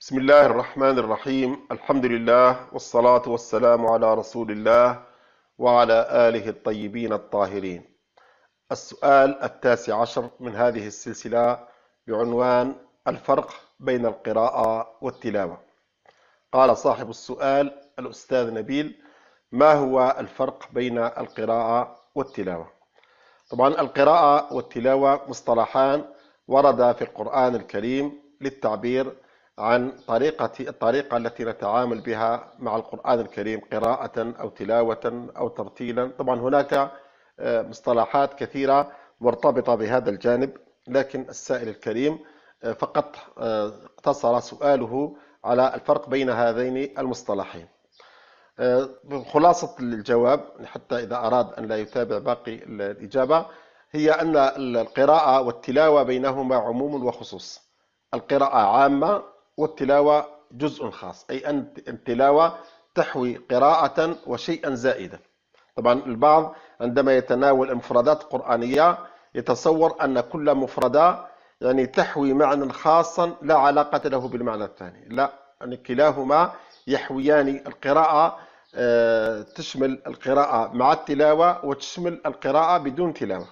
بسم الله الرحمن الرحيم. الحمد لله والصلاة والسلام على رسول الله وعلى آله الطيبين الطاهرين. السؤال 19 من هذه السلسلة بعنوان الفرق بين القراءة والتلاوة. قال صاحب السؤال الأستاذ نبيل: ما هو الفرق بين القراءة والتلاوة؟ طبعا القراءة والتلاوة مصطلحان ورد في القرآن الكريم للتعبير عن الطريقة التي نتعامل بها مع القرآن الكريم، قراءة أو تلاوة أو ترتيلا. طبعا هناك مصطلحات كثيرة مرتبطة بهذا الجانب، لكن السائل الكريم فقط اقتصر سؤاله على الفرق بين هذين المصطلحين. خلاصة الجواب حتى إذا أراد أن لا يتابع باقي الإجابة هي أن القراءة والتلاوة بينهما عموم وخصوص. القراءة عامة والتلاوة جزء خاص، أي أن التلاوة تحوي قراءة وشيئا زائدا. طبعا البعض عندما يتناول المفردات القرآنية يتصور أن كل مفردة تحوي معنى خاصا لا علاقة له بالمعنى الثاني. لا، كلاهما يحويان القراءة، تشمل القراءة مع التلاوة وتشمل القراءة بدون تلاوة.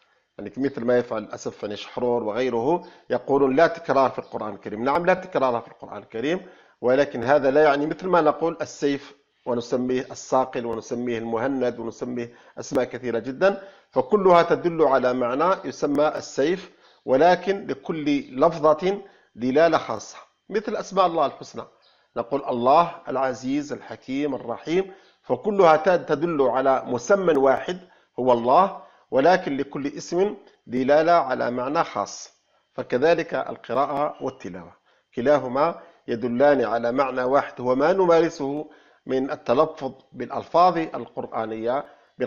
مثل ما يفعل للأسف شحرور وغيره يقولون لا تكرار في القرآن الكريم. نعم، لا تكرار في القرآن الكريم، ولكن هذا لا يعني مثل ما نقول السيف ونسميه الصاقل ونسميه المهند ونسميه أسماء كثيرة جدا، فكلها تدل على معنى يسمى السيف، ولكن لكل لفظة دلالة خاصة. مثل أسماء الله الحسنى، نقول الله العزيز الحكيم الرحيم، فكلها تدل على مسمى واحد هو الله، ولكن لكل اسم دلالة على معنى خاص. فكذلك القراءة والتلاوة كلاهما يدلان على معنى واحد هو ما نمارسه من التلفظ بالألفاظ القرآنية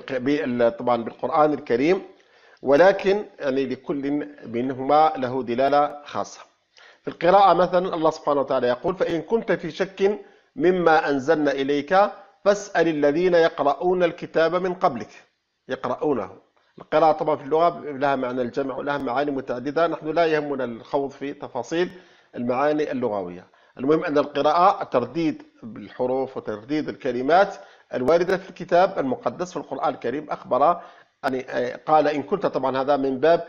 طبعا بالقرآن الكريم، ولكن لكل منهما له دلالة خاصة. في القراءة مثلا الله سبحانه وتعالى يقول: فإن كنت في شك مما أنزلنا إليك فاسأل الذين يقرؤون الكتاب من قبلك. يقرؤونه. القراءة طبعا في اللغة لها معنى الجمع ولها معاني متعددة، نحن لا يهمنا الخوض في تفاصيل المعاني اللغوية. المهم أن القراءة ترديد بالحروف وترديد الكلمات الواردة في الكتاب المقدس في القرآن الكريم. أخبر قال إن كنت، طبعا هذا من باب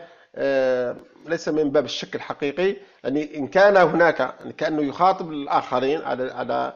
ليس من باب الشك الحقيقي، إن كان هناك كأنه يخاطب الآخرين على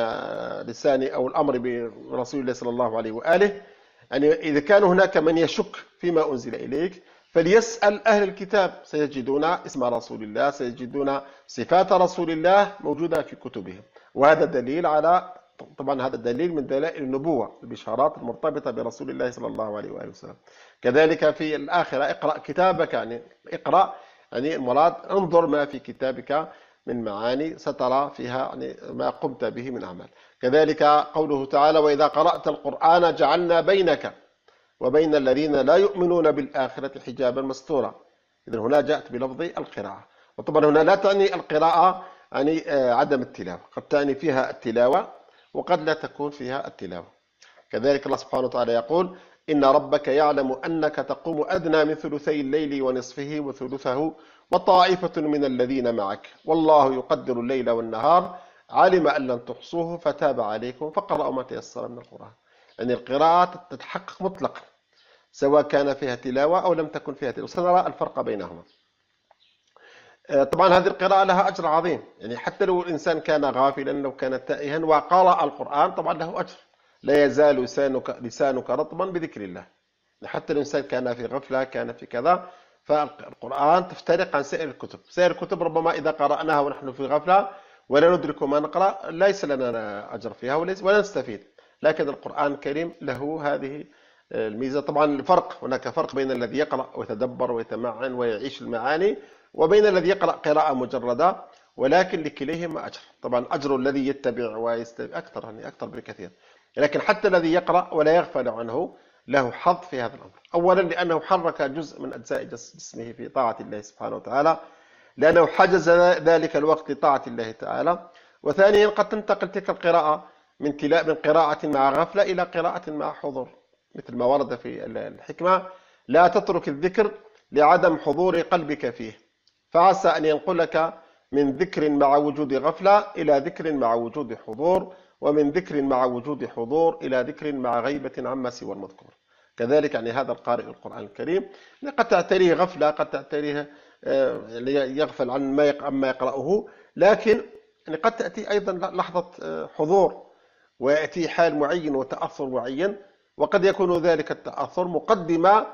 لسان أو الأمر برسول الله صلى الله عليه وآله، إذا كان هناك من يشك فيما أنزل إليك فليسأل أهل الكتاب، سيجدون اسم رسول الله، سيجدون صفات رسول الله موجودة في كتبهم. وهذا دليل على، طبعا هذا دليل من دلائل النبوة، البشارات المرتبطة برسول الله صلى الله عليه وآله وسلم. كذلك في الآخرة: اقرأ كتابك، اقرأ المراد انظر ما في كتابك من معاني سترى فيها ما قمت به من أعمال. كذلك قوله تعالى: وإذا قرأت القرآن جعلنا بينك وبين الذين لا يؤمنون بالآخرة حجابا مستورا. إذن هنا جاءت بلفظ القراءة. وطبعا هنا لا تعني القراءة عدم التلاوة، قد تعني فيها التلاوة وقد لا تكون فيها التلاوة. كذلك الله سبحانه وتعالى يقول: إن ربك يعلم أنك تقوم أدنى من ثلثي الليل ونصفه وثلثه وطائفة من الذين معك والله يقدر الليل والنهار علم أن لن تحصوه فتاب عليكم فقرأوا ما تيسر من القرآن. القراءة تتحقق مطلقا سواء كان فيها تلاوة أو لم تكن فيها تلاوة، سنرى الفرق بينهما. طبعا هذه القراءة لها أجر عظيم، حتى لو الإنسان كان غافلا، لو كان تائها وقرأ القرآن طبعا له أجر. لا يزال لسانك رطبا بذكر الله. حتى الإنسان كان في غفلة، كان في كذا، فالقرآن تفترق عن سائر الكتب. سائر الكتب ربما إذا قرأناها ونحن في غفلة ولا ندرك ما نقرأ ليس لنا أجر فيها ولا نستفيد، لكن القرآن الكريم له هذه الميزة. طبعا الفرق، هناك فرق بين الذي يقرأ ويتدبر ويتمعن ويعيش المعاني وبين الذي يقرأ قراءة مجردة، ولكن لكليهما أجر. طبعا أجر الذي يتبع ويستبع أكثر بكثير، لكن حتى الذي يقرأ ولا يغفل عنه له حظ في هذا الأمر. أولا لأنه حرك جزء من أجزاء جسمه في طاعة الله سبحانه وتعالى، لأنه حجز ذلك الوقت لطاعة الله تعالى. وثانيا قد تنتقل تلك القراءة من قراءة مع غفلة إلى قراءة مع حضور، مثل ما ورد في الحكمة: لا تترك الذكر لعدم حضور قلبك فيه، فعسى أن ينقلك من ذكر مع وجود غفلة إلى ذكر مع وجود حضور، ومن ذكر مع وجود حضور إلى ذكر مع غيبة عما سوى المذكور. كذلك يعني هذا القارئ القرآن الكريم قد تعتريه غفلة، قد تعتريه يغفل عما يقرأه، لكن يعني قد تأتي أيضا لحظة حضور، ويأتي حال معين وتأثر معين، وقد يكون ذلك التأثر مقدمة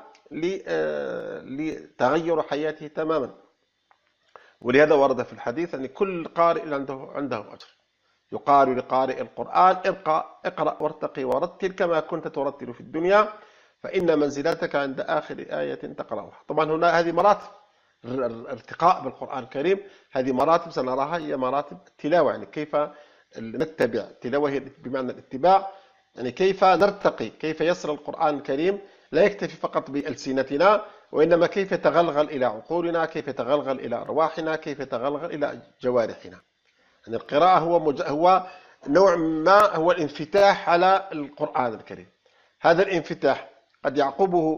لتغير حياته تماما. ولهذا ورد في الحديث أن كل قارئ عنده أجر، يقال لقارئ القرآن اقرأ وارتقي ورتل كما كنت ترتل في الدنيا، فإن منزلتك عند آخر آية تقرأها. طبعا هنا هذه مراتب الارتقاء بالقرآن الكريم، هذه مراتب سنراها، هي مراتب التلاوة، يعني كيف نتبع. التلاوة هي بمعنى الاتباع، يعني كيف نرتقي، كيف يصل القرآن الكريم لا يكتفي فقط بألسنتنا، وإنما كيف يتغلغل إلى عقولنا، كيف يتغلغل إلى أرواحنا، كيف يتغلغل إلى جوارحنا. يعني القراءة هو نوع ما هو الانفتاح على القرآن الكريم. هذا الانفتاح قد يعقبه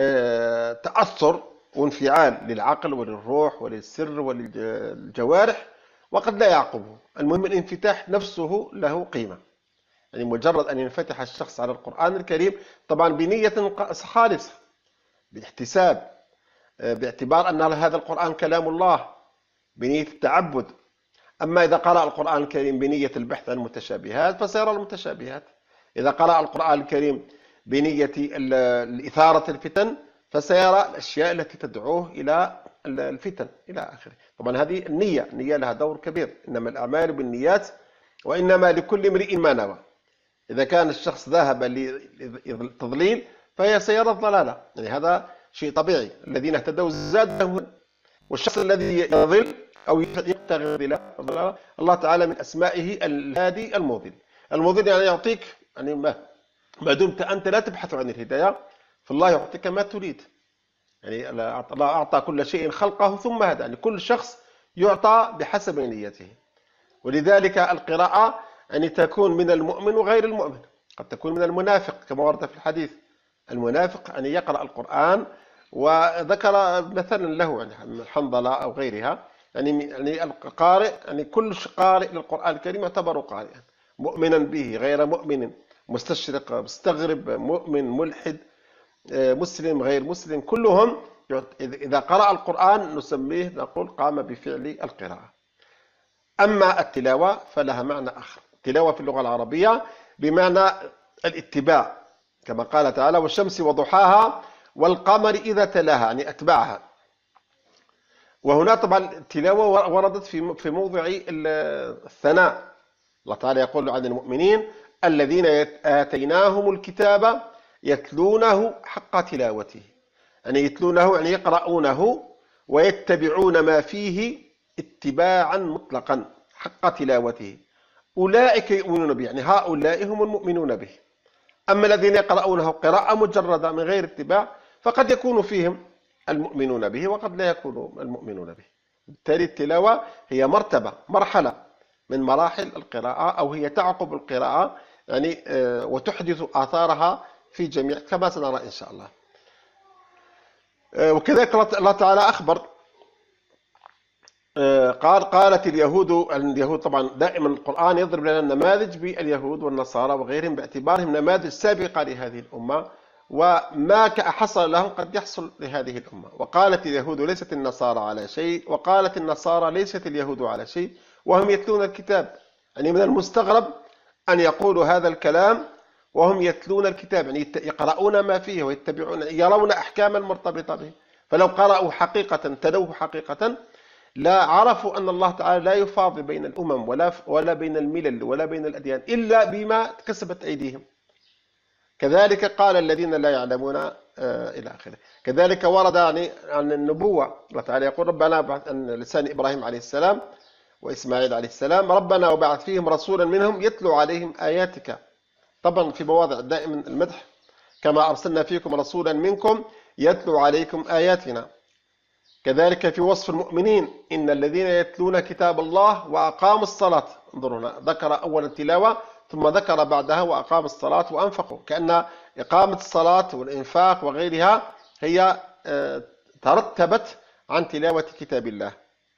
تأثر وانفعال للعقل وللروح وللسر وللجوارح، وقد لا يعقبه. المهم الانفتاح نفسه له قيمة، يعني مجرد أن ينفتح الشخص على القرآن الكريم طبعا بنية خالصة، باحتساب، باعتبار أن هذا القرآن كلام الله، بنية التعبد. أما إذا قرأ القرآن الكريم بنية البحث عن المتشابهات فسيرى المتشابهات، إذا قرأ القرآن الكريم بنية إثارة الفتن فسيرى الأشياء التي تدعوه إلى الفتن إلى آخره. طبعا هذه النية لها دور كبير، إنما الأعمال بالنيات وإنما لكل امرئ ما نوى. إذا كان الشخص ذهب للتضليل فهي سيرى الضلالة، يعني هذا شيء طبيعي. الذين اهتدوا زادهم، والشخص الذي يضل أو يبتغي الضلالة الله تعالى من أسمائه الهادي المضل. المضل يعني يعطيك، يعني ما دمت أنت لا تبحث عن الهداية فالله يعطيك ما تريد. يعني الله أعطى كل شيء خلقه ثم هدى، يعني كل شخص يعطى بحسب نيته. ولذلك القراءة يعني تكون من المؤمن وغير المؤمن، قد تكون من المنافق كما ورد في الحديث. المنافق يعني يقرأ القرآن، وذكر مثلا له يعني حنظلة أو غيرها، يعني القارئ، يعني كل قارئ للقرآن الكريم يعتبر قارئا، مؤمنا به غير مؤمن، مستشرق مستغرب، مؤمن ملحد، مسلم غير مسلم، كلهم إذا قرأ القرآن نسميه نقول قام بفعل القراءة. أما التلاوة فلها معنى آخر. التلاوة في اللغة العربية بمعنى الاتباع، كما قال تعالى والشمس وضحاها والقمر إذا تلاها، يعني أتبعها. وهنا طبعا التلاوة وردت في موضع الثناء. الله تعالى يقول عن المؤمنين الذين آتيناهم الكتاب يتلونه حق تلاوته، يعني يتلونه يعني يقرؤونه ويتبعون ما فيه اتباعا مطلقا حق تلاوته، أولئك يؤمنون به، يعني هؤلاء هم المؤمنون به. أما الذين يقرؤونه قراءة مجردة من غير اتباع فقد يكون فيهم المؤمنون به وقد لا يكونوا المؤمنون به. بالتالي التلاوة هي مرحلة من مراحل القراءة، أو هي تعقب القراءة يعني وتحدث آثارها في جميع كما سنرى إن شاء الله. وكذلك الله تعالى أخبر قالت اليهود طبعا دائما القرآن يضرب لنا النماذج باليهود والنصارى وغيرهم باعتبارهم نماذج سابقة لهذه الأمة، وما حصل لهم قد يحصل لهذه الأمة. وقالت اليهود ليست النصارى على شيء، وقالت النصارى ليست اليهود على شيء وهم يتلون الكتاب. يعني من المستغرب أن يقولوا هذا الكلام وهم يتلون الكتاب، يعني يقرؤون ما فيه ويتبعون، يرون أحكاما مرتبطة به. فلو قرأوا حقيقة تلوه حقيقة لا عرفوا أن الله تعالى لا يفاضل بين الأمم ولا بين الملل ولا بين الأديان إلا بما كسبت أيديهم. كذلك قال الذين لا يعلمون إلى آخره. كذلك ورد يعني عن النبوة، الله تعالى يقول ربنا ابعث عن لسان إبراهيم عليه السلام وإسماعيل عليه السلام ربنا وبعث فيهم رسولا منهم يتلو عليهم آياتك. طبعا في مواضع دائما المدح، كما أرسلنا فيكم رسولا منكم يتلو عليكم آياتنا. كذلك في وصف المؤمنين إن الذين يتلون كتاب الله وأقاموا الصلاة. انظروا هنا ذكر أولا التلاوة ثم ذكر بعدها وأقاموا الصلاة وأنفقوا، كأن إقامة الصلاة والإنفاق وغيرها هي ترتبت عن تلاوة كتاب الله.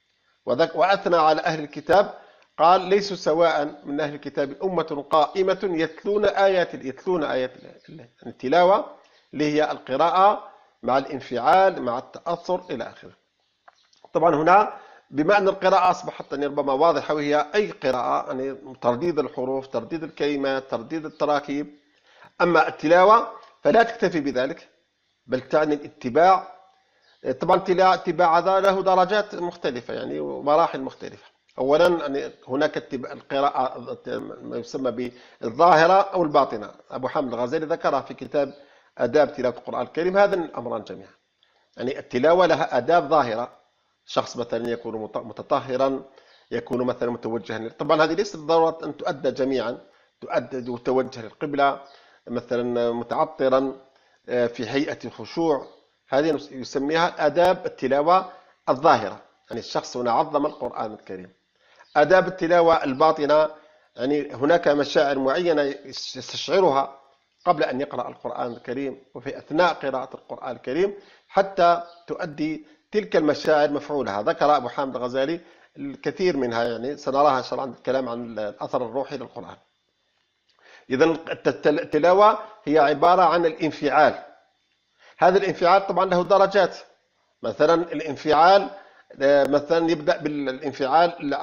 وأثنى على أهل الكتاب، قال ليسوا سواء من أهل الكتاب أمة قائمة يتلون آيات الله. التلاوة اللي هي القراءة مع الانفعال مع التأثر إلى آخره. طبعا هنا بما أن القراءة أصبحت يعني ربما واضحة، وهي أي قراءة، يعني ترديد الحروف، ترديد الكلمات، ترديد التراكيب. أما التلاوة فلا تكتفي بذلك، بل تعني الاتباع. طبعا الاتباع هذا له درجات مختلفة يعني ومراحل مختلفة. أولا يعني هناك القراءة ما يسمى بالظاهرة أو الباطنة. أبو حامد الغزالي ذكرها في كتاب آداب تلاوة القرآن الكريم. هذا الأمران جميعا، يعني التلاوة لها آداب ظاهرة. شخص مثلا يكون متطهرا، يكون مثلا متوجها، طبعا هذه ليست ضرورة أن تؤدى جميعا، تؤدى وتوجه للقبلة، مثلا متعطرا في هيئة الخشوع. هذه يسميها آداب التلاوة الظاهرة، يعني الشخص هنا عظم القرآن الكريم. آداب التلاوة الباطنة، يعني هناك مشاعر معينة يستشعرها قبل أن يقرأ القرآن الكريم وفي أثناء قراءة القرآن الكريم حتى تؤدي تلك المشاعر مفعولها. ذكر أبو حامد الغزالي الكثير منها، يعني سنراها إن شاء الله عند الكلام عن الأثر الروحي للقرآن. إذا التلاوة هي عبارة عن الانفعال. هذا الانفعال طبعا له درجات. مثلا الانفعال مثلا يبدأ بالانفعال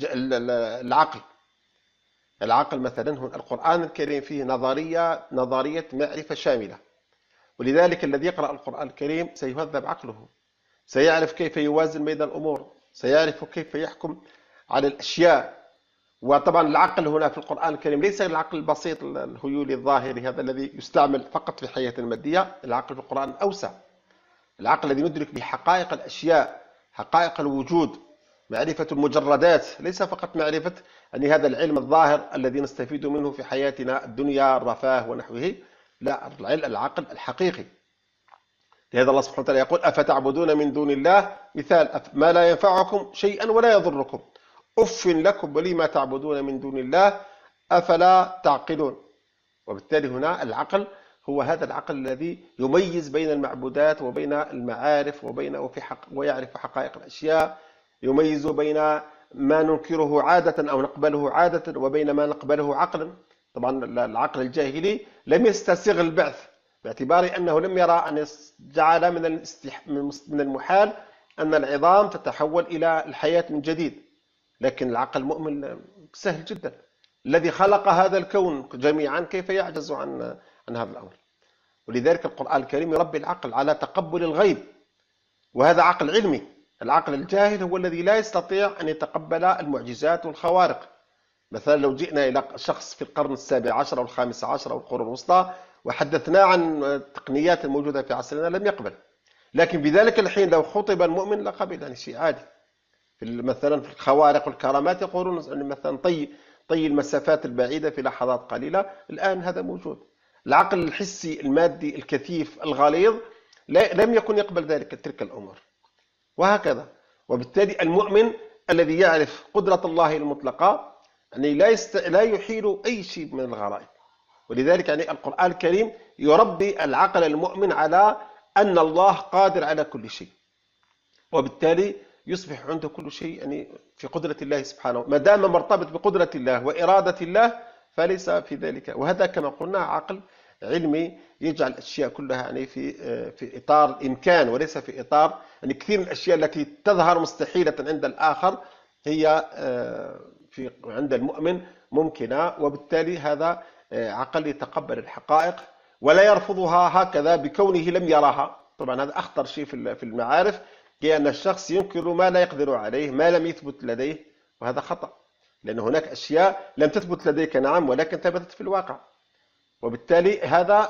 العقل مثلا. القرآن الكريم فيه نظرية معرفة شاملة، ولذلك الذي يقرأ القرآن الكريم سيهذب عقله، سيعرف كيف يوازن بين الأمور، سيعرف كيف يحكم على الأشياء. وطبعا العقل هنا في القرآن الكريم ليس العقل البسيط الهيولي الظاهري هذا الذي يستعمل فقط في الحياة المادية. العقل في القرآن أوسع، العقل الذي ندرك به حقائق الأشياء، حقائق الوجود، معرفة المجردات، ليس فقط معرفة يعني هذا العلم الظاهر الذي نستفيد منه في حياتنا الدنيا، الرفاه ونحوه. لا، العقل الحقيقي. لهذا الله سبحانه وتعالى يقول أفتعبدون من دون الله، مثال ما لا ينفعكم شيئا ولا يضركم أف لكم ولما تعبدون من دون الله أفلا تعقلون. وبالتالي هنا العقل هو هذا العقل الذي يميز بين المعبودات وبين المعارف ويعرف حقائق الأشياء، يميز بين ما ننكره عادة أو نقبله عادة وبين ما نقبله عقلا. طبعا العقل الجاهلي لم يستسغ البعث، باعتبار أنه لم يرى أن جعل من المحال أن العظام تتحول إلى الحياة من جديد. لكن العقل المؤمن سهل جدا. الذي خلق هذا الكون جميعا كيف يعجز عن هذا الأمر؟ ولذلك القرآن الكريم يربي العقل على تقبل الغيب، وهذا عقل علمي. العقل الجاهل هو الذي لا يستطيع أن يتقبل المعجزات والخوارق. مثلا لو جئنا إلى شخص في القرن السابع عشر أو الخامس عشر أو القرون الوسطى وحدثناه عن التقنيات الموجودة في عصرنا لم يقبل. لكن بذلك الحين لو خطب المؤمن لقبل، يعني شيء عادي. مثلا في الخوارق والكرامات يقولون مثلا طي المسافات البعيدة في لحظات قليلة. الآن هذا موجود. العقل الحسي المادي الكثيف الغليظ لم يكن يقبل تلك الأمور، وهكذا. وبالتالي المؤمن الذي يعرف قدرة الله المطلقة يعني لا يحيل أي شيء من الغرائب. ولذلك يعني القرآن الكريم يربي العقل المؤمن على أن الله قادر على كل شيء، وبالتالي يصبح عنده كل شيء يعني في قدرة الله سبحانه. ما دام مرتبط بقدرة الله وإرادة الله فليس في ذلك. وهذا كما قلنا عقل علمي يجعل الأشياء كلها يعني في إطار الإمكان وليس في إطار يعني كثير من الأشياء التي تظهر مستحيلة عند الآخر هي عند المؤمن ممكنة. وبالتالي هذا عقل يتقبل الحقائق ولا يرفضها هكذا بكونه لم يراها. طبعا هذا أخطر شيء في المعارف، هي أن الشخص ينكر ما لا يقدر عليه، ما لم يثبت لديه، وهذا خطأ. لأن هناك أشياء لم تثبت لديك نعم ولكن ثبتت في الواقع. وبالتالي هذا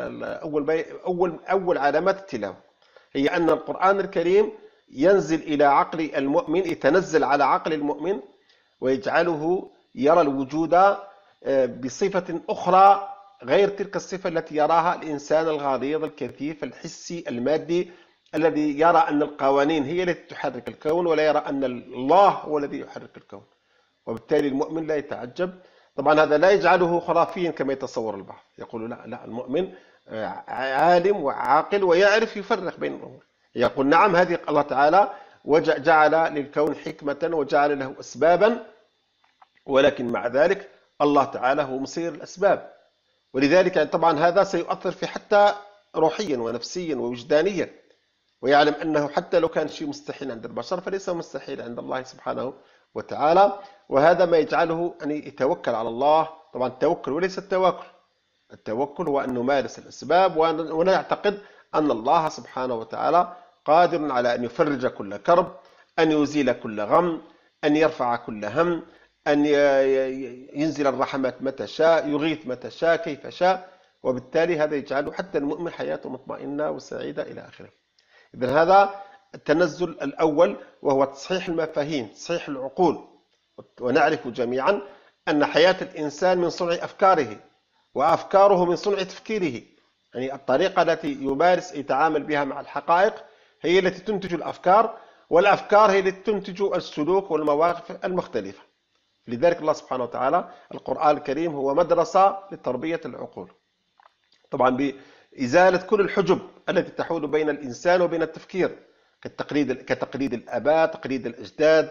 أول علامات التلاوة، هي أن القرآن الكريم ينزل إلى عقل المؤمن، يتنزل على عقل المؤمن ويجعله يرى الوجود بصفة أخرى غير تلك الصفة التي يراها الإنسان الغليظ الكثيف الحسي المادي الذي يرى أن القوانين هي التي تحرك الكون ولا يرى أن الله هو الذي يحرك الكون. وبالتالي المؤمن لا يتعجب. طبعا هذا لا يجعله خرافيا كما يتصور البعض، يقول لا المؤمن عالم وعاقل ويعرف يفرق بين الأمور. يقول نعم هذه الله تعالى وجعل للكون حكمة وجعل له أسبابا، ولكن مع ذلك الله تعالى هو مسير الأسباب. ولذلك يعني طبعا هذا سيؤثر في حتى روحيا ونفسيا ووجدانيا، ويعلم أنه حتى لو كان شيء مستحيل عند البشر فليس مستحيل عند الله سبحانه وتعالى. وهذا ما يجعله أن يتوكل على الله. طبعا التوكل وليس التواكل، التوكل هو أن نمارس الأسباب ونعتقد أن الله سبحانه وتعالى قادر على أن يفرج كل كرب، أن يزيل كل غم، أن يرفع كل هم، أن ينزل الرحمات متى شاء، يغيث متى شاء كيف شاء. وبالتالي هذا يجعله حتى المؤمن حياته مطمئنة وسعيدة إلى آخره. إذن هذا التنزل الأول، وهو تصحيح المفاهيم، تصحيح العقول. ونعرف جميعا أن حياة الإنسان من صنع أفكاره، وأفكاره من صنع تفكيره. يعني الطريقة التي يتعامل بها مع الحقائق هي التي تنتج الأفكار، والأفكار هي التي تنتج السلوك والمواقف المختلفة. لذلك الله سبحانه وتعالى القرآن الكريم هو مدرسة لتربية العقول، طبعا بإزالة كل الحجب التي تحول بين الإنسان وبين التفكير، كتقليد الآباء، تقليد الأجداد،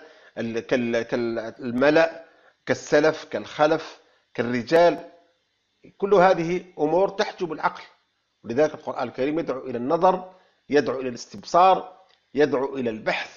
كالملأ، كالسلف، كالخلف، كالرجال. كل هذه أمور تحجب العقل. ولذلك القرآن الكريم يدعو إلى النظر، يدعو إلى الاستبصار، يدعو إلى البحث،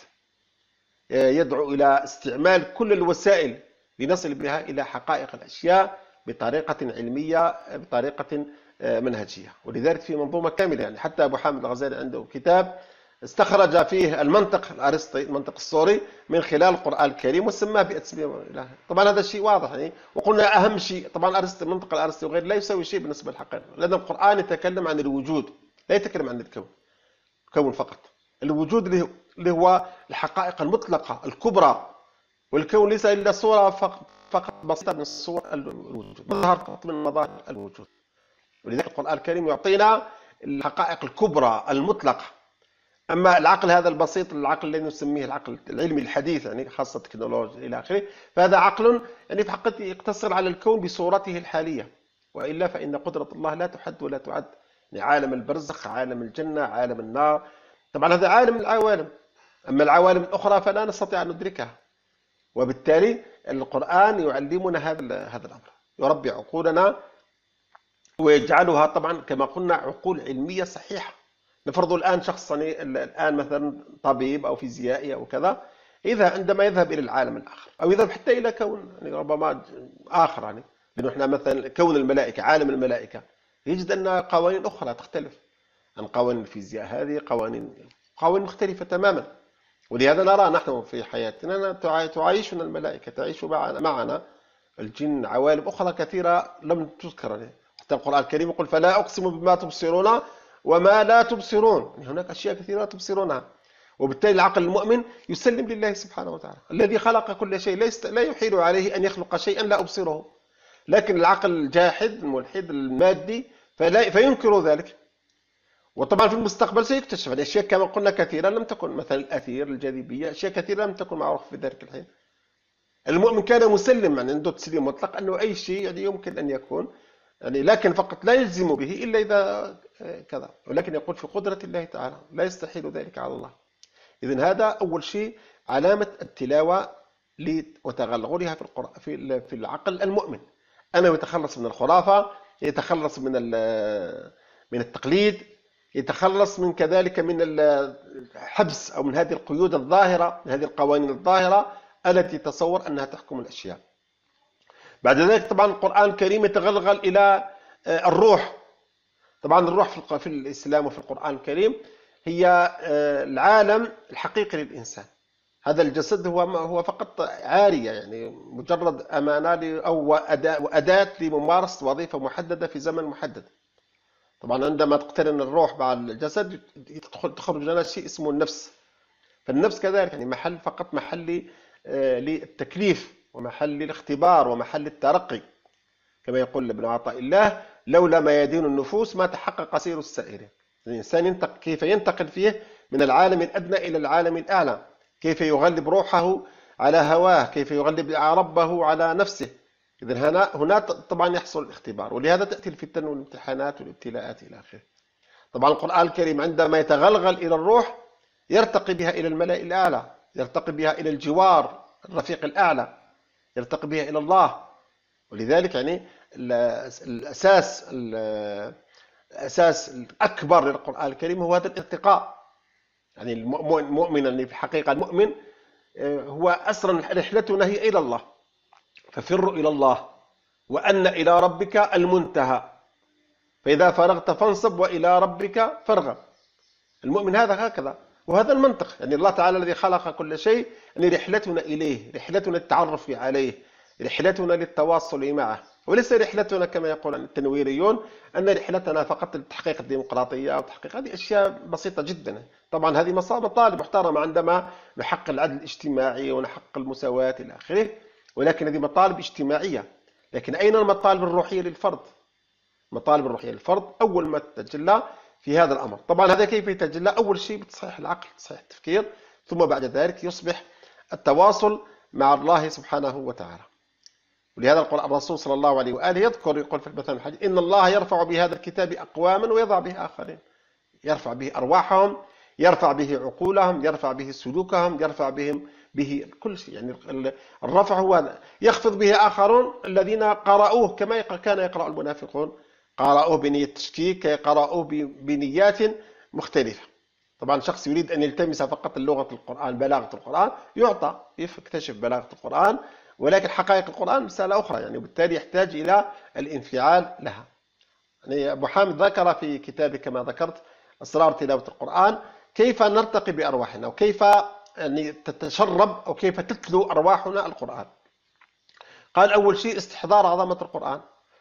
يدعو إلى استعمال كل الوسائل لنصل بها إلى حقائق الأشياء بطريقة علمية، بطريقة منهجية. ولذلك في منظومة كاملة، يعني حتى أبو حامد الغزالي عنده كتاب استخرج فيه المنطق الأرسطي، المنطق الصوري، من خلال القرآن الكريم وسماه بأسماء. طبعا هذا شيء واضح يعني. وقلنا أهم شيء طبعا أرسطو، المنطق الأرسطي وغيره لا يسوي شيء بالنسبة للحقائق، لأن القرآن يتكلم عن الوجود، لا يتكلم عن الكون فقط. الوجود اللي هو الحقائق المطلقة الكبرى، والكون ليس إلا صورة فقط بسيطة من صور الوجود، مظهر فقط من مظاهر الوجود. ولذلك القرآن الكريم يعطينا الحقائق الكبرى المطلقة. أما العقل هذا البسيط، العقل الذي نسميه العقل العلمي الحديث، يعني خاصة التكنولوجيا إلى آخره، فهذا عقل يعني فقط يقتصر على الكون بصورته الحالية، وإلا فإن قدرة الله لا تحد ولا تعد. يعني عالم البرزخ، عالم الجنة، عالم النار، طبعا هذا عالم العوالم. أما العوالم الأخرى فلا نستطيع أن ندركها. وبالتالي القرآن يعلمنا هذا الأمر، يربي عقولنا ويجعلها طبعا كما قلنا عقول علمية صحيحة. نفرض الآن شخص يعني الآن مثلا طبيب أو فيزيائي أو كذا، إذا عندما يذهب إلى العالم الآخر أو يذهب حتى إلى كون يعني ربما آخر، يعني لأنه إحنا مثلا كون الملائكة، عالم الملائكة، يجد أن قوانين أخرى تختلف عن قوانين الفيزياء، هذه قوانين مختلفة تماما. ولهذا نرى نحن في حياتنا تعايشنا الملائكة، تعيش معنا الجن، عوالم أخرى كثيرة لم تذكر. حتى القرآن الكريم يقول فلا أقسم بما تبصرون وما لا تبصرون، يعني هناك أشياء كثيرة لا تبصرونها. وبالتالي العقل المؤمن يسلم لله سبحانه وتعالى الذي خلق كل شيء، لا يحيل عليه أن يخلق شيئا لا أبصره. لكن العقل الجاحد الملحد المادي فينكر ذلك. وطبعا في المستقبل سيكتشف الأشياء كما قلنا كثيرة لم تكن، مثلا الأثير، الجاذبية، أشياء كثيرة لم تكن معروفة في ذلك الحين. المؤمن كان مسلم، يعني عنده تسليم مطلق أنه أي شيء يعني يمكن أن يكون، يعني لكن فقط لا يلزم به إلا إذا كذا. ولكن يقول في قدرة الله تعالى لا يستحيل ذلك على الله. إذن هذا أول شيء علامة التلاوة وتغلغلها في العقل المؤمن، أنه يتخلص من الخرافة، يتخلص من التقليد، يتخلص من كذلك من الحبس أو من هذه القيود الظاهرة، من هذه القوانين الظاهرة التي تصور أنها تحكم الأشياء. بعد ذلك طبعا القرآن الكريم يتغلغل إلى الروح. طبعا الروح في الإسلام وفي القرآن الكريم هي العالم الحقيقي للإنسان. هذا الجسد هو فقط عارية، يعني مجرد أمانة أو أداة لممارسة وظيفة محددة في زمن محدد. طبعا عندما تقترن الروح مع الجسد تخرج لنا شيء اسمه النفس. فالنفس كذلك يعني محل للتكليف ومحل للاختبار ومحل الترقي، كما يقول ابن عطاء الله لولا ما يدين النفوس ما تحقق سير السائرين. الإنسان كيف ينتقل فيه من العالم الأدنى إلى العالم الأعلى، كيف يغلب روحه على هواه، كيف يغلب ربه على نفسه. إذن هنا طبعا يحصل الاختبار، ولهذا تأتي الفتن والامتحانات والابتلاءات إلى آخره. طبعا القرآن الكريم عندما يتغلغل إلى الروح يرتقي بها إلى الملأ الأعلى، يرتقي بها إلى الجوار الرفيق الأعلى، يرتقي بها إلى الله. ولذلك يعني الأساس الأكبر للقرآن الكريم هو هذا الارتقاء. يعني المؤمن يعني في الحقيقة المؤمن هو أسرا رحلتنا هي إلى الله، ففروا إلى الله وأن إلى ربك المنتهى، فإذا فرغت فانصب وإلى ربك فارغب. المؤمن هذا هكذا، وهذا المنطق. يعني الله تعالى الذي خلق كل شيء، يعني رحلتنا إليه، رحلتنا للتعرف عليه، رحلتنا للتواصل معه، وليس رحلتنا كما يقول التنويريون أن رحلتنا فقط لتحقيق الديمقراطية أو تحقيق هذه أشياء بسيطة جدا. طبعا هذه مطالب محترمة عندما نحقق العدل الاجتماعي ونحقق المساواة إلى آخره، ولكن هذه مطالب اجتماعية. لكن أين المطالب الروحية للفرد؟ مطالب الروحية للفرد أول ما تتجلى في هذا الأمر. طبعا هذا كيف يتجلى؟ أول شيء بتصحيح العقل، تصحيح التفكير، ثم بعد ذلك يصبح التواصل مع الله سبحانه وتعالى. ولهذا الرسول صلى الله عليه وآله يقول في المثل الحديث: إن الله يرفع بهذا الكتاب أقواما ويضع به آخرين. يرفع به أرواحهم، يرفع به عقولهم، يرفع به سلوكهم، يرفع به كل شيء. يعني الرفع هو يخفض به آخرون الذين قرأوه كما كان يقرأ المنافقون، قرأوه بنية تشكيك، قرأوه بنيات مختلفة. طبعا شخص يريد أن يلتمس فقط لغة القرآن، بلاغة القرآن، يعطى يكتشف بلاغة القرآن، ولكن حقائق القرآن مسألة أخرى يعني، وبالتالي يحتاج إلى الانفعال لها. يعني أبو حامد ذكر في كتابه كما ذكرت أسرار تلاوة القرآن كيف نرتقي بأرواحنا، وكيف يعني تتشرب أو كيف تتلو أرواحنا القرآن. قال أول شيء استحضار عظمة القرآن.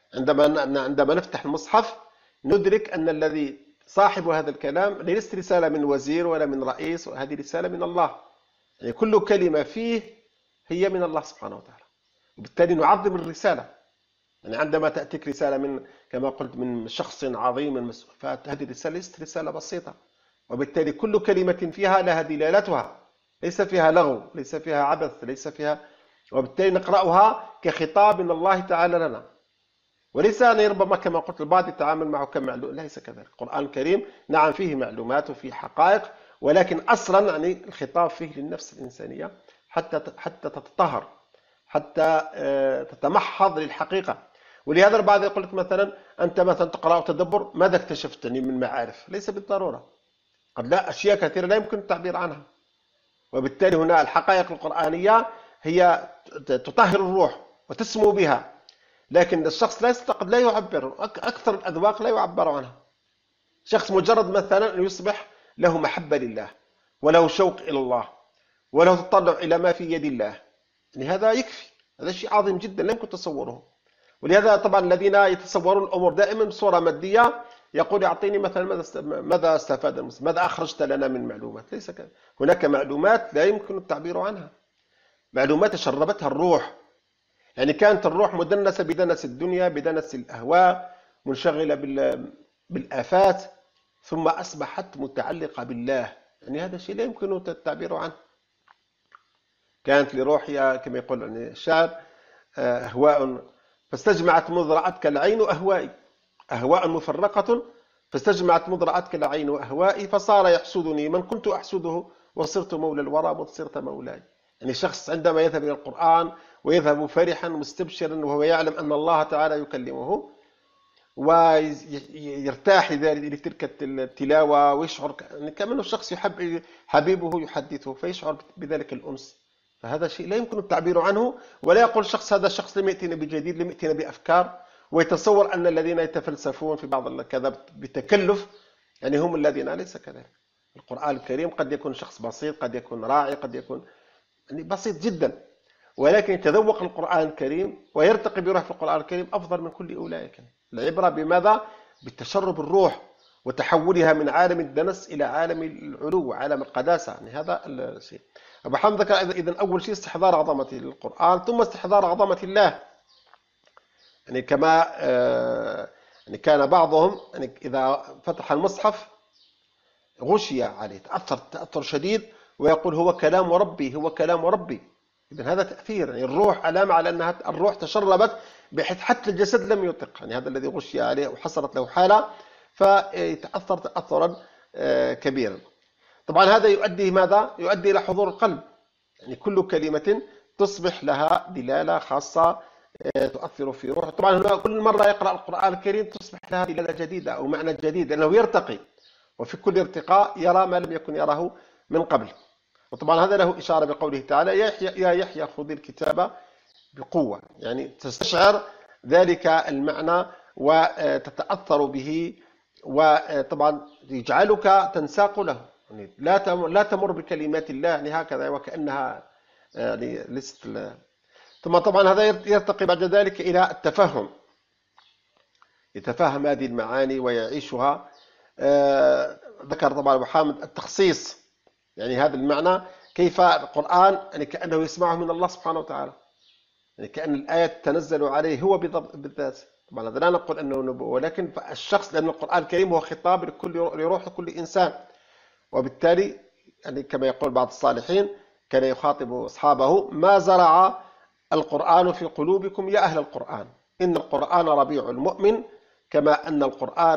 عندما نفتح المصحف ندرك أن الذي صاحب هذا الكلام ليست رسالة من وزير ولا من رئيس، وهذه رسالة من الله. يعني كل كلمة فيه هي من الله سبحانه وتعالى، وبالتالي نعظم الرسالة. يعني عندما تأتيك رسالة من كما قلت من شخص عظيم فهذه الرسالة ليست رسالة بسيطة، وبالتالي كل كلمة فيها لها دلالتها، ليس فيها لغو، ليس فيها عبث، ليس فيها، وبالتالي نقرأها كخطاب من الله تعالى لنا، وليس أن ربما كما قلت البعض يتعامل معه كمعلوم. ليس كذلك. القرآن الكريم نعم فيه معلومات وفيه حقائق، ولكن أصلا يعني الخطاب فيه للنفس الإنسانية حتى تتطهر، حتى تتمحض للحقيقة. ولهذا البعض يقول لك مثلا أنت مثلا تقرأ تدبر ماذا اكتشفتني من معارف؟ ليس بالضرورة، قد لا أشياء كثيرة لا يمكن التعبير عنها. وبالتالي هنا الحقائق القرآنية هي تطهر الروح وتسمو بها، لكن الشخص قد لا يعبر، أكثر الأذواق لا يعبر عنها. شخص مجرد مثلا أن يصبح له محبة لله، وله شوق إلى الله، وله تطلع إلى ما في يد الله، يعني هذا يكفي. هذا شيء عظيم جدا لا يمكن تصوره. ولهذا طبعا الذين يتصورون الأمور دائما بصورة مادية يقول يعطيني مثلا ماذا استفاد المسلم، ماذا أخرجت لنا من معلومات. ليس كذا. هناك معلومات لا يمكن التعبير عنها، معلومات شربتها الروح. يعني كانت الروح مدنسة بدنس الدنيا، بدنس الأهواء، منشغلة بالآفات، ثم أصبحت متعلقة بالله. يعني هذا الشيء لا يمكن التعبير عنه. كانت لروحها كما يقول يعني الشاعر أهواء فاستجمعت مذ رأتك العين أهوائي، أهواء مفرقة فاستجمعت مذ رأتك العين أهوائي، فصار يحسدني من كنت أحسده وصرت مولى الورى مذ صرت مولاي. يعني شخص عندما يذهب إلى القرآن ويذهب فرحا مستبشرا وهو يعلم أن الله تعالى يكلمه، ويرتاح لتلك التلاوة، ويشعر يعني كأنه الشخص يحب حبيبه يحدثه، فيشعر بذلك الأنس. فهذا شيء لا يمكن التعبير عنه. ولا يقول الشخص هذا الشخص لم يأتينا بجديد، لم يأتينا بأفكار، ويتصور أن الذين يتفلسفون في بعض كذا بتكلف يعني هم الذين. ليس كذلك. القرآن الكريم قد يكون شخص بسيط، قد يكون راعي، قد يكون يعني بسيط جدا، ولكن يتذوق القرآن الكريم ويرتقي بروح في القرآن الكريم أفضل من كل أولئك. العبرة بماذا؟ بالتشرب الروح وتحولها من عالم الدنس إلى عالم العلو وعالم القداسة. يعني هذا الشيء. أبو حامد ذكر إذن أول شيء استحضار عظمة القرآن، ثم استحضار عظمة الله. يعني كما يعني كان بعضهم يعني إذا فتح المصحف غشي عليه، تأثر شديد، ويقول هو كلام ربي، هو كلام ربي. إذن هذا تأثير، يعني الروح علامة على أنها الروح تشربت بحيث حتى الجسد لم يطق. يعني هذا الذي غشي عليه وحصلت له حالة فيتأثر تأثرا كبيرا. طبعا هذا يؤدي ماذا؟ يؤدي إلى حضور القلب، يعني كل كلمة تصبح لها دلالة خاصة تؤثر في روحه. طبعا كل مرة يقرأ القرآن الكريم تصبح لها دلالة جديدة أو معنى جديد، لأنه يرتقي، وفي كل ارتقاء يرى ما لم يكن يراه من قبل. وطبعا هذا له إشارة بقوله تعالى: يا يحيى خذ الكتاب بقوة، يعني تستشعر ذلك المعنى وتتأثر به، وطبعا يجعلك تنساق له، يعني لا تمر بكلمات الله يعني هكذا وكأنها يعني ليست. ثم طبعا هذا يرتقي بعد ذلك إلى التفهم، يتفهم هذه المعاني ويعيشها. ذكر طبعا أبو حامد التخصيص، يعني هذا المعنى كيف القرآن يعني كأنه يسمعه من الله سبحانه وتعالى، يعني كأن الآية تنزل عليه هو بالذات. طبعا هذا لا نقول أنه نبوة، ولكن الشخص، لأن القرآن الكريم هو خطاب لروح كل إنسان، وبالتالي يعني كما يقول بعض الصالحين كان يخاطب أصحابه: ما زرع القرآن في قلوبكم يا أهل القرآن، إن القرآن ربيع المؤمن كما أن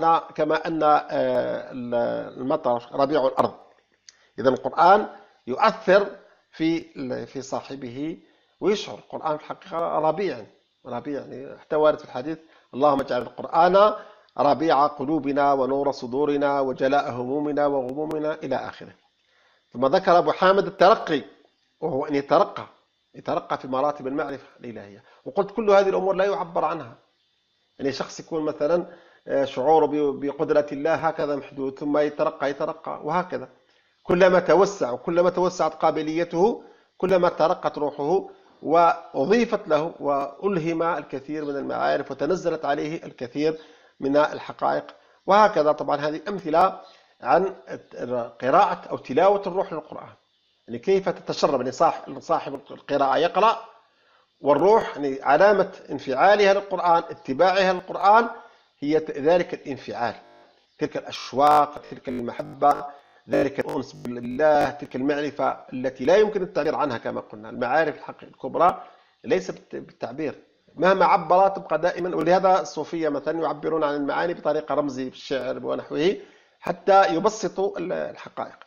المطر ربيع الأرض. إذا القرآن يؤثر في صاحبه ويشعر. القرآن في الحقيقة ربيع يعني حتى وارد في الحديث: اللهم اجعل القرآن ربيع قلوبنا ونور صدورنا وجلاء همومنا وغمومنا إلى آخره. ثم ذكر أبو حامد الترقي، وهو أن يترقى في مراتب المعرفة الإلهية. وقلت كل هذه الأمور لا يعبر عنها، يعني شخص يكون مثلا شعوره بقدرة الله هكذا محدود، ثم يترقى وهكذا. كلما توسع وكلما توسعت قابليته كلما ترقت روحه وأضيفت له وألهم الكثير من المعارف وتنزلت عليه الكثير من الحقائق، وهكذا. طبعا هذه أمثلة عن قراءة أو تلاوة الروح للقرآن، يعني كيف تتشرب، يعني صاحب القراءة يقرأ، والروح يعني علامة انفعالها للقرآن، اتباعها للقرآن، هي ذلك الانفعال، تلك الأشواق، تلك المحبة، ذلك الأنس بالله، تلك المعرفة التي لا يمكن التعبير عنها. كما قلنا المعارف الكبرى ليس بالتعبير، مهما عبر تبقى دائما. ولهذا الصوفية مثلا يعبرون عن المعاني بطريقة رمزية بالشعر ونحوه حتى يبسطوا الحقائق.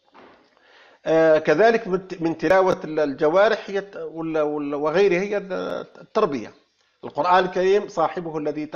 كذلك من تلاوة الجوارح وغيره هي التربية. القرآن الكريم صاحبه الذي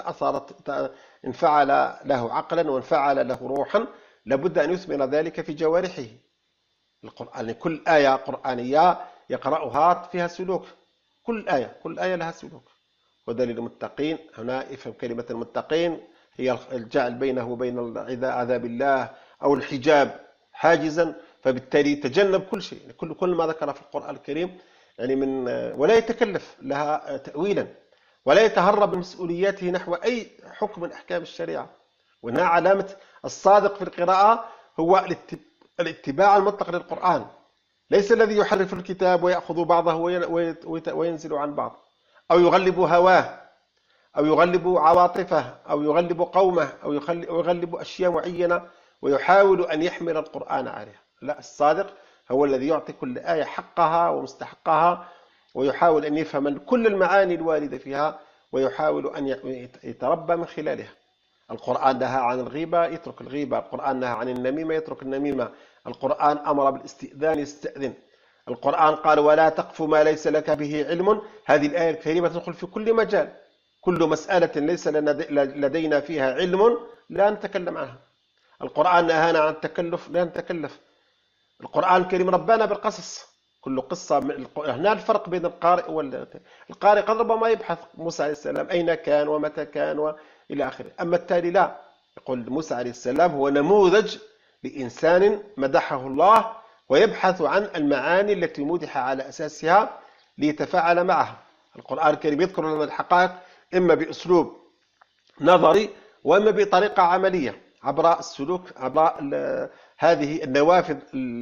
انفعل له عقلا وانفعل له روحا لابد أن يثمر ذلك في جوارحه. القرآن كل آية قرآنية يقرأها فيها سلوك، كل آية لها سلوك. ودليل المتقين هنا يفهم كلمة المتقين هي الجعل بينه وبين عذاب الله أو الحجاب حاجزا، فبالتالي يتجنب كل شيء، كل ما ذكر في القرآن الكريم يعني ولا يتكلف لها تأويلا ولا يتهرب من مسؤولياته نحو أي حكم من أحكام الشريعة. وهنا علامة الصادق في القراءة هو الاتباع المطلق للقرآن، ليس الذي يحرف الكتاب ويأخذ بعضه وينزل عن بعض، أو يغلب هواه، أو يغلب عواطفه، أو يغلب قومه، أو يغلب أشياء معينة ويحاول أن يحمل القرآن عليها. لا، الصادق هو الذي يعطي كل آية حقها ومستحقها، ويحاول أن يفهم كل المعاني الواردة فيها، ويحاول أن يتربى من خلالها. القرآن نهى عن الغيبة، يترك الغيبة. القرآن نهى عن النميمة، يترك النميمة. القرآن أمر بالاستئذان، يستأذن. القرآن قال: ولا تقف ما ليس لك به علم. هذه الآية الكريمة تدخل في كل مجال، كل مسألة ليس لدينا فيها علم لا نتكلم عنها. القرآن نهانا عن التكلف، لا نتكلف. القرآن الكريم ربنا بالقصص، كل قصة. هنا الفرق بين القارئ قد ربما يبحث موسى عليه السلام أين كان ومتى كان وإلى آخره، أما التالي لا. يقول موسى عليه السلام هو نموذج لإنسان مدحه الله ويبحث عن المعاني التي مدح على أساسها ليتفاعل معها. القرآن الكريم يذكر لنا الحقائق إما بأسلوب نظري وإما بطريقة عملية عبر السلوك، عبر هذه النوافذ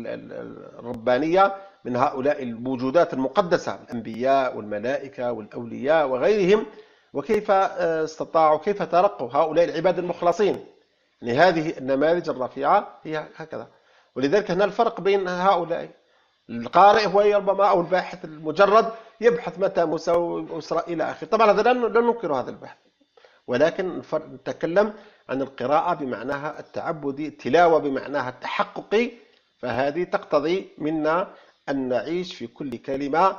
الربانية من هؤلاء الوجودات المقدسة، الأنبياء والملائكة والأولياء وغيرهم، وكيف استطاعوا، كيف ترقوا هؤلاء العباد المخلصين. يعني هذه النماذج الرفيعة هي هكذا. ولذلك هنا الفرق بين هؤلاء. القارئ هو ربما أو الباحث المجرد يبحث متى موسى وإسراء إلى آخره. طبعا هذا لا ننكر هذا البحث، ولكن نتكلم عن القراءة بمعناها التعبدي، التلاوة بمعناها التحققي، فهذه تقتضي منا أن نعيش في كل كلمة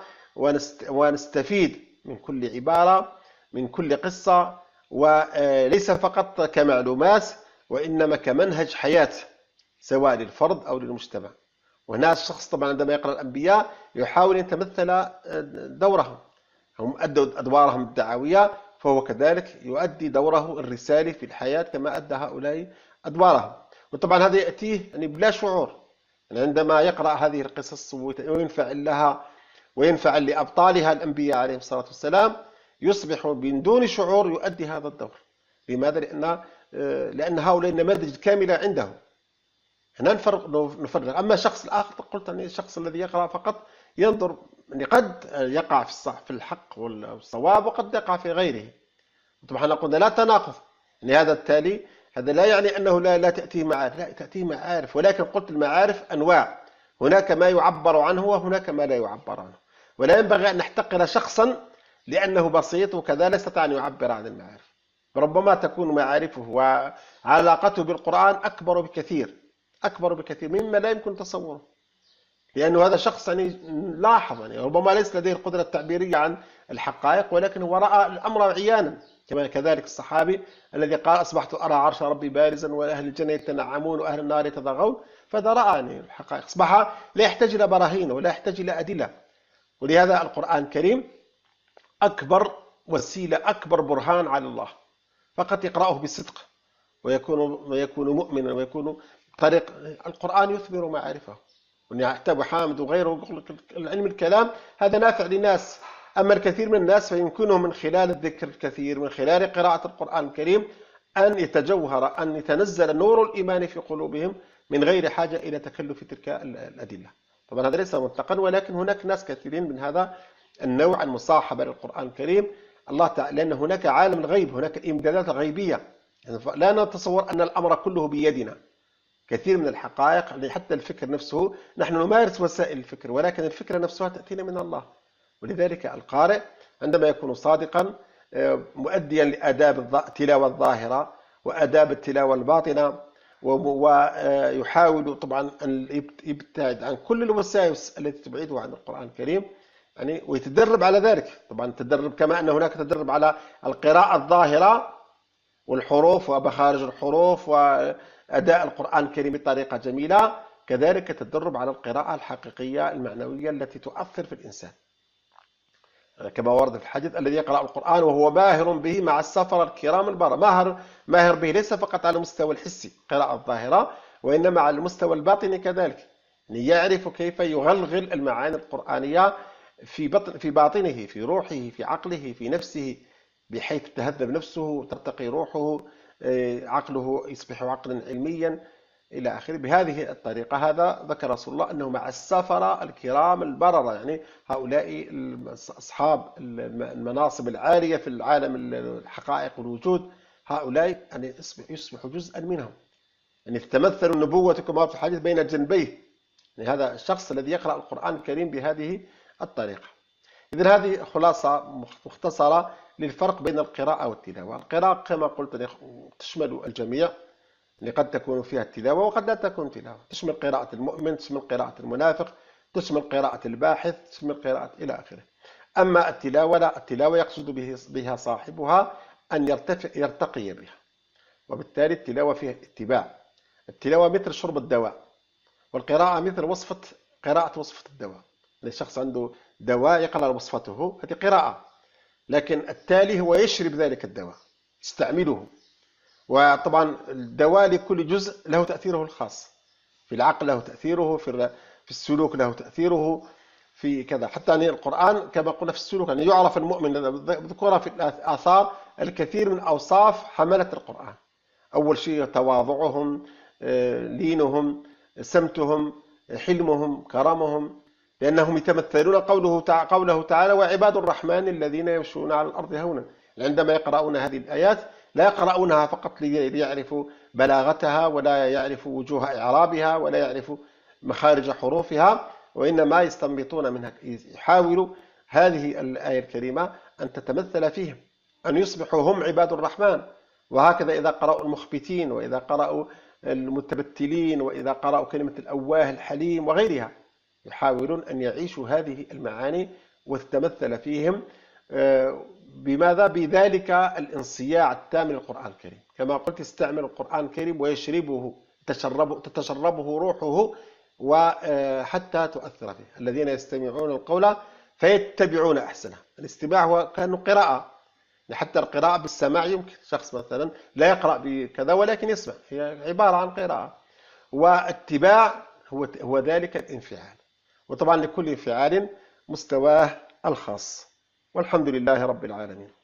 ونستفيد من كل عبارة، من كل قصة، وليس فقط كمعلومات وإنما كمنهج حياة، سواء للفرد أو للمجتمع. وهنا الشخص طبعا عندما يقرأ الأنبياء يحاول أن يتمثل دورهم، هم أدوا أدوارهم الدعوية، فهو كذلك يؤدي دوره الرسالي في الحياة كما أدى هؤلاء أدوارهم. وطبعا هذا يأتيه يعني بلا شعور، يعني عندما يقرأ هذه القصص وينفعل لها وينفعل لأبطالها الأنبياء عليهم الصلاة والسلام، يصبح من دون شعور يؤدي هذا الدور. لماذا؟ لأن هؤلاء النماذج كاملة عنده. هنا نفرق. أما الشخص الآخر قلت أن الشخص الذي يقرأ فقط ينظر، يعني قد يقع في الحق والصواب وقد يقع في غيره. طبعا قلنا لا تناقض، يعني هذا التالي هذا لا يعني أنه لا تأتيه معارف، لا تأتيه معارف، ولكن قلت المعارف أنواع، هناك ما يعبر عنه وهناك ما لا يعبر عنه. ولا ينبغي أن نحتقر شخصا لأنه بسيط وكذا لا يستطيع أن يعبر عن المعارف. ربما تكون معارفه وعلاقته بالقرآن أكبر بكثير مما لا يمكن تصوره، لأنه هذا شخص يعني لاحظ، يعني ربما ليس لديه القدرة التعبيرية عن الحقائق، ولكن هو رأى الأمر عيانا. كما كذلك الصحابي الذي قال أصبحت أرى عرش ربي بارزا وأهل الجنة يتنعمون وأهل النار يتضاغون، فهذا رأى يعني الحقائق، أصبح لا يحتاج إلى براهين ولا يحتاج إلى أدلة. ولهذا القرآن الكريم أكبر وسيلة، أكبر برهان على الله، فقط يقرأه بصدق ويكون مؤمنا ويكون طريق. القرآن يثمر معارفه، حتى أبو حامد وغيره يقول العلم الكلام هذا نافع للناس. أما الكثير من الناس فيمكنه من خلال الذكر الكثير، من خلال قراءة القرآن الكريم، أن يتجوهر، أن يتنزل نور الإيمان في قلوبهم من غير حاجة إلى تكلف تلك الأدلة. طبعا هذا ليس مطلقا، ولكن هناك ناس كثيرين من هذا النوع المصاحبة للقرآن الكريم الله تعالى، لأن هناك عالم الغيب، هناك الإمدادات الغيبية، يعني لا نتصور أن الأمر كله بيدنا. كثير من الحقائق، يعني حتى الفكر نفسه نحن نمارس وسائل الفكر، ولكن الفكرة نفسها تأتينا من الله. ولذلك القارئ عندما يكون صادقا مؤديا لآداب التلاوة الظاهرة وآداب التلاوة الباطنة، ويحاول طبعا أن يبتعد عن كل الوساوس التي تبعده عن القرآن الكريم، يعني ويتدرب على ذلك. طبعا تدرب كما أن هناك تدرب على القراءة الظاهرة والحروف ومخارج الحروف وأداء القرآن الكريم بطريقة جميلة، كذلك تدرب على القراءة الحقيقية المعنوية التي تؤثر في الإنسان، كما ورد في الحديث الذي يقرأ القرآن وهو ماهر به مع السفر الكرام البررة. ماهر به ليس فقط على المستوى الحسي قراءة الظاهرة، وإنما على المستوى الباطني كذلك، يعني يعرف كيف يغلغل المعاني القرآنية في باطنه، في روحه، في عقله، في نفسه، بحيث تهذب نفسه، ترتقي روحه، عقله يصبح عقلا علميا إلى آخره. بهذه الطريقة هذا ذكر رسول الله أنه مع السفرة الكرام البررة، يعني هؤلاء أصحاب المناصب العالية في العالم الحقائق والوجود، هؤلاء يعني يصبح جزءا منهم، يعني تتمثل النبوة كما في الحديث بين جنبيه، يعني هذا الشخص الذي يقرأ القرآن الكريم بهذه الطريقة. إذن هذه خلاصة مختصرة للفرق بين القراءة والتلاوة. القراءة كما قلت تشمل الجميع، اللي قد تكون فيها التلاوة وقد لا تكون تلاوة، تشمل قراءة المؤمن، تشمل قراءة المنافق، تشمل قراءة الباحث، تشمل قراءة إلى آخره. أما التلاوة لا، التلاوة يقصد بها صاحبها أن يرتقي بها، وبالتالي التلاوة فيها اتباع. التلاوة مثل شرب الدواء، والقراءة مثل قراءة وصفة الدواء. الشخص عنده دواء يقرأ وصفته، هذه قراءة، لكن التالي هو يشرب ذلك الدواء، يستعمله. وطبعا الدواء لكل جزء له تأثيره الخاص، في العقل له تأثيره، في السلوك له تأثيره، في كذا. حتى يعني القرآن كما قلنا في السلوك يعني يعرف المؤمن، ذكر في الآثار الكثير من أوصاف حملة القرآن. أول شيء تواضعهم، لينهم، سمتهم، حلمهم، كرمهم، لأنهم يتمثلون قوله تعالى وعباد الرحمن الذين يمشون على الأرض هونا. عندما يقرؤون هذه الآيات لا يقرؤونها فقط ليعرفوا بلاغتها، ولا يعرفوا وجوه إعرابها، ولا يعرفوا مخارج حروفها، وإنما يستنبطون منها، يحاولوا هذه الآية الكريمة أن تتمثل فيهم، أن يصبحوا هم عباد الرحمن. وهكذا إذا قرأوا المخبتين، وإذا قرأوا المتبتلين وإذا قرأوا كلمة الأواه الحليم وغيرها، يحاولون أن يعيشوا هذه المعاني وتتمثل فيهم بماذا؟ بذلك الانصياع التام للقرآن الكريم. كما قلت يستعمل القرآن الكريم ويشربه، تتشربه روحه وحتى تؤثر فيه. الذين يستمعون القول فيتبعون أحسنه. الاستماع هو كأنه قراءة، حتى القراءة بالسماع يمكن شخص مثلا لا يقرأ بكذا ولكن يسمع، هي عبارة عن قراءة. واتباع هو ذلك الانفعال، وطبعا لكل انفعال مستواه الخاص. والحمد لله رب العالمين.